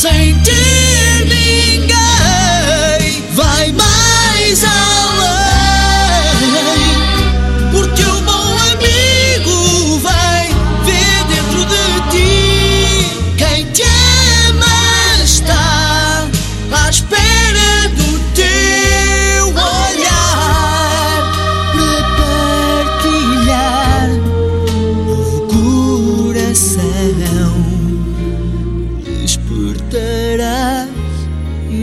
sem ter ninguém. Vai mais além, porque o bom amigo vem ver dentro de ti. Quem te ama está à espera do teu olhar para partilhar o coração. Despertarás e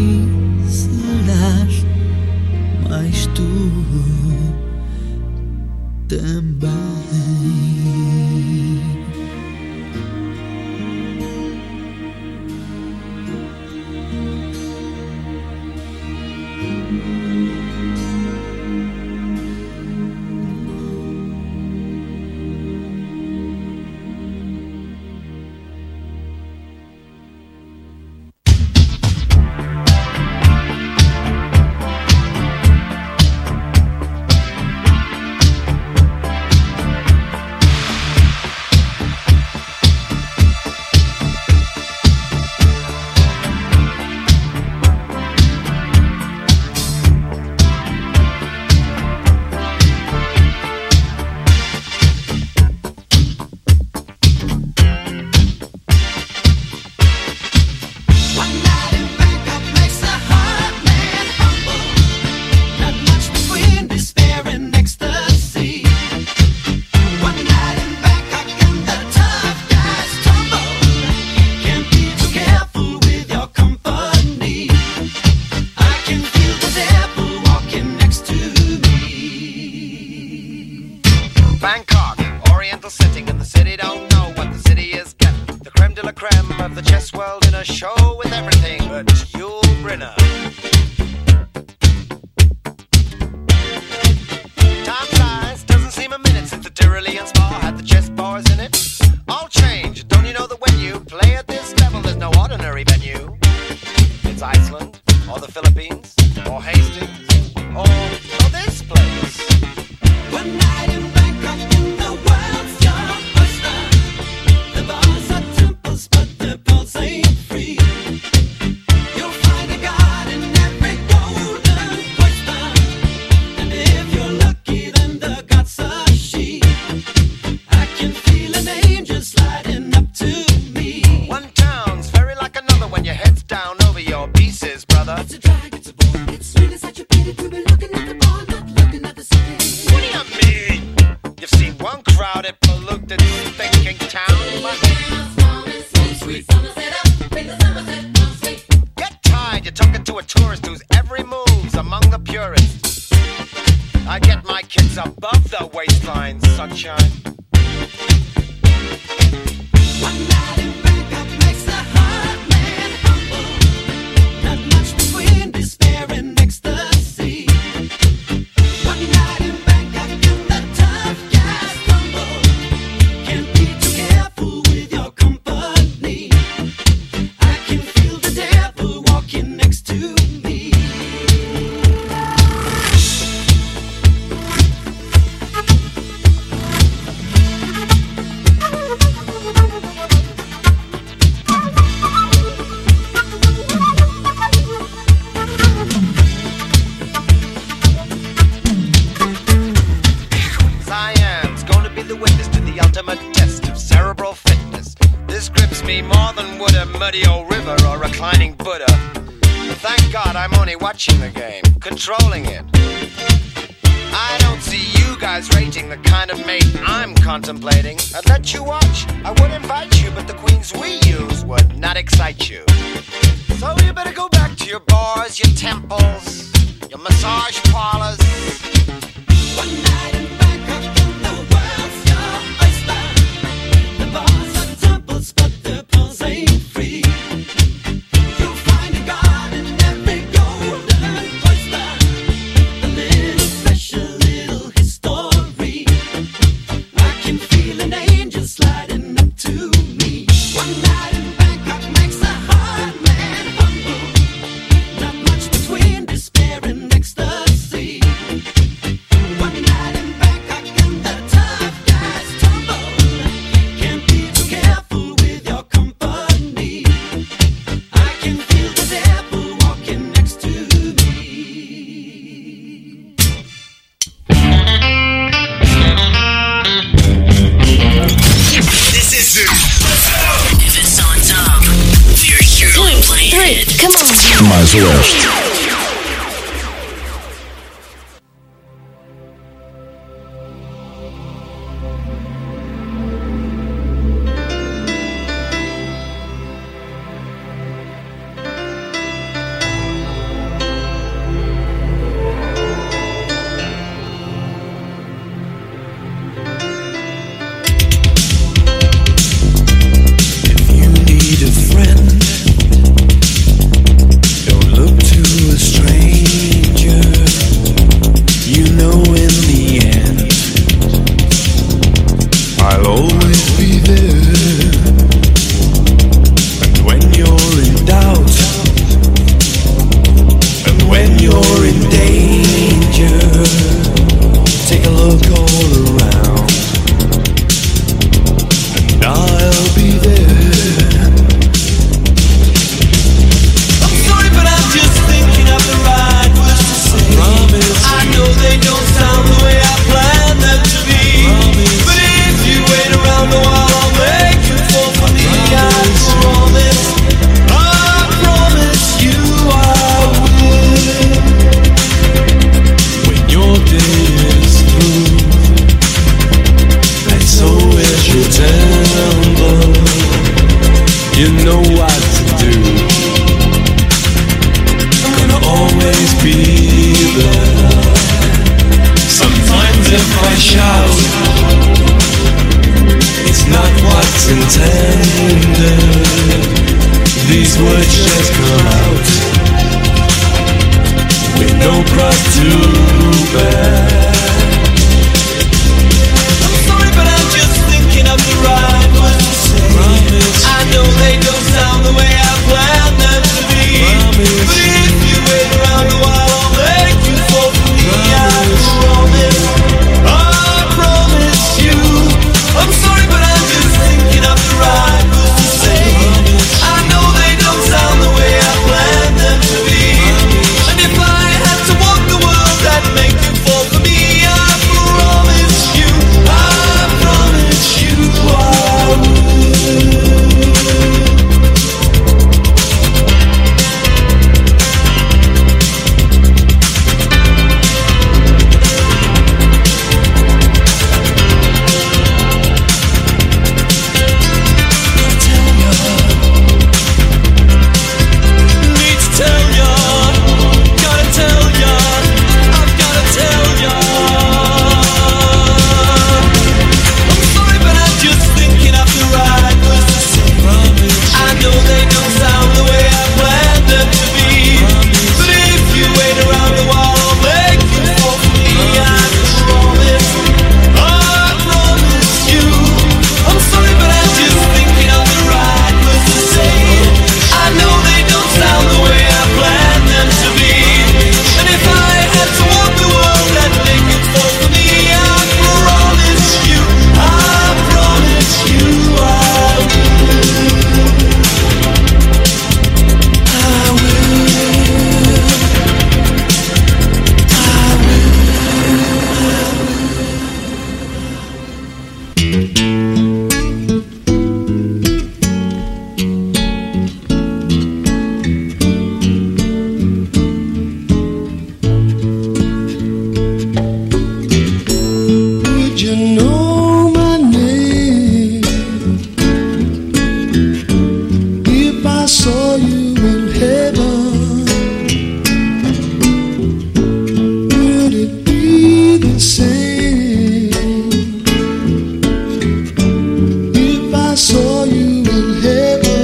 serás mais tu também. Bangkok, oriental setting, and the city don't know what the city is getting. The creme de la creme of the chess world in a show with everything but Yul Brynner. Time flies, doesn't seem a minute since the Tyrolean Spa had the chess bars in it. All change, don't you know that when you play at this level, there's no ordinary venue? It's Iceland, or the Philippines, or Hastings, or this place. One night in Bangkok in the world's your oyster. The bars are temples, but the pulse ain't free. You'll find a god in every golden oyster, and if you're lucky, then the god's a she. I can feel an angel sliding up to me. One town's very like another when your head's down over your pieces, brother. It's a drag, it's a bore. It's really such a pity to be looking at the bar, not looking at the city. What do you mean? You've seen one crowded, polluted, thinking town, but get tired, you're talking to a tourist whose every move's among the purists. I get my kids above the waistline, sunshine. One night in Bangkok makes the heart man humble. Not much between despair and ecstasy. One night in Bangkok and the tough guys tumble. Can't be too careful with your company. I can feel the devil walking next to me. Siam's gonna be the witness to the ultimate test of cerebral fitness. This grips me more than would a muddy old river or reclining Buddha. But thank God I'm only watching the game, controlling it. I don't see you guys rating the kind of mate I'm contemplating. I'd let you watch, I would invite you, but the queens we use would not excite you. So you better go back to your bars, your temples, your massage parlors. One night in Bangkok and the world's your oyster. The bars are temples, but the pulse ain't free. You'll find a god in every golden oyster. A little special, little history. I can feel an angel sliding up to me. One night in Bangkok makes a hard man humble. Not much between despair and ecstasy. One night in Bangkok. it. Come on. Mais Oeste.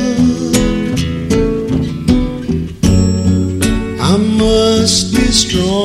must be strong.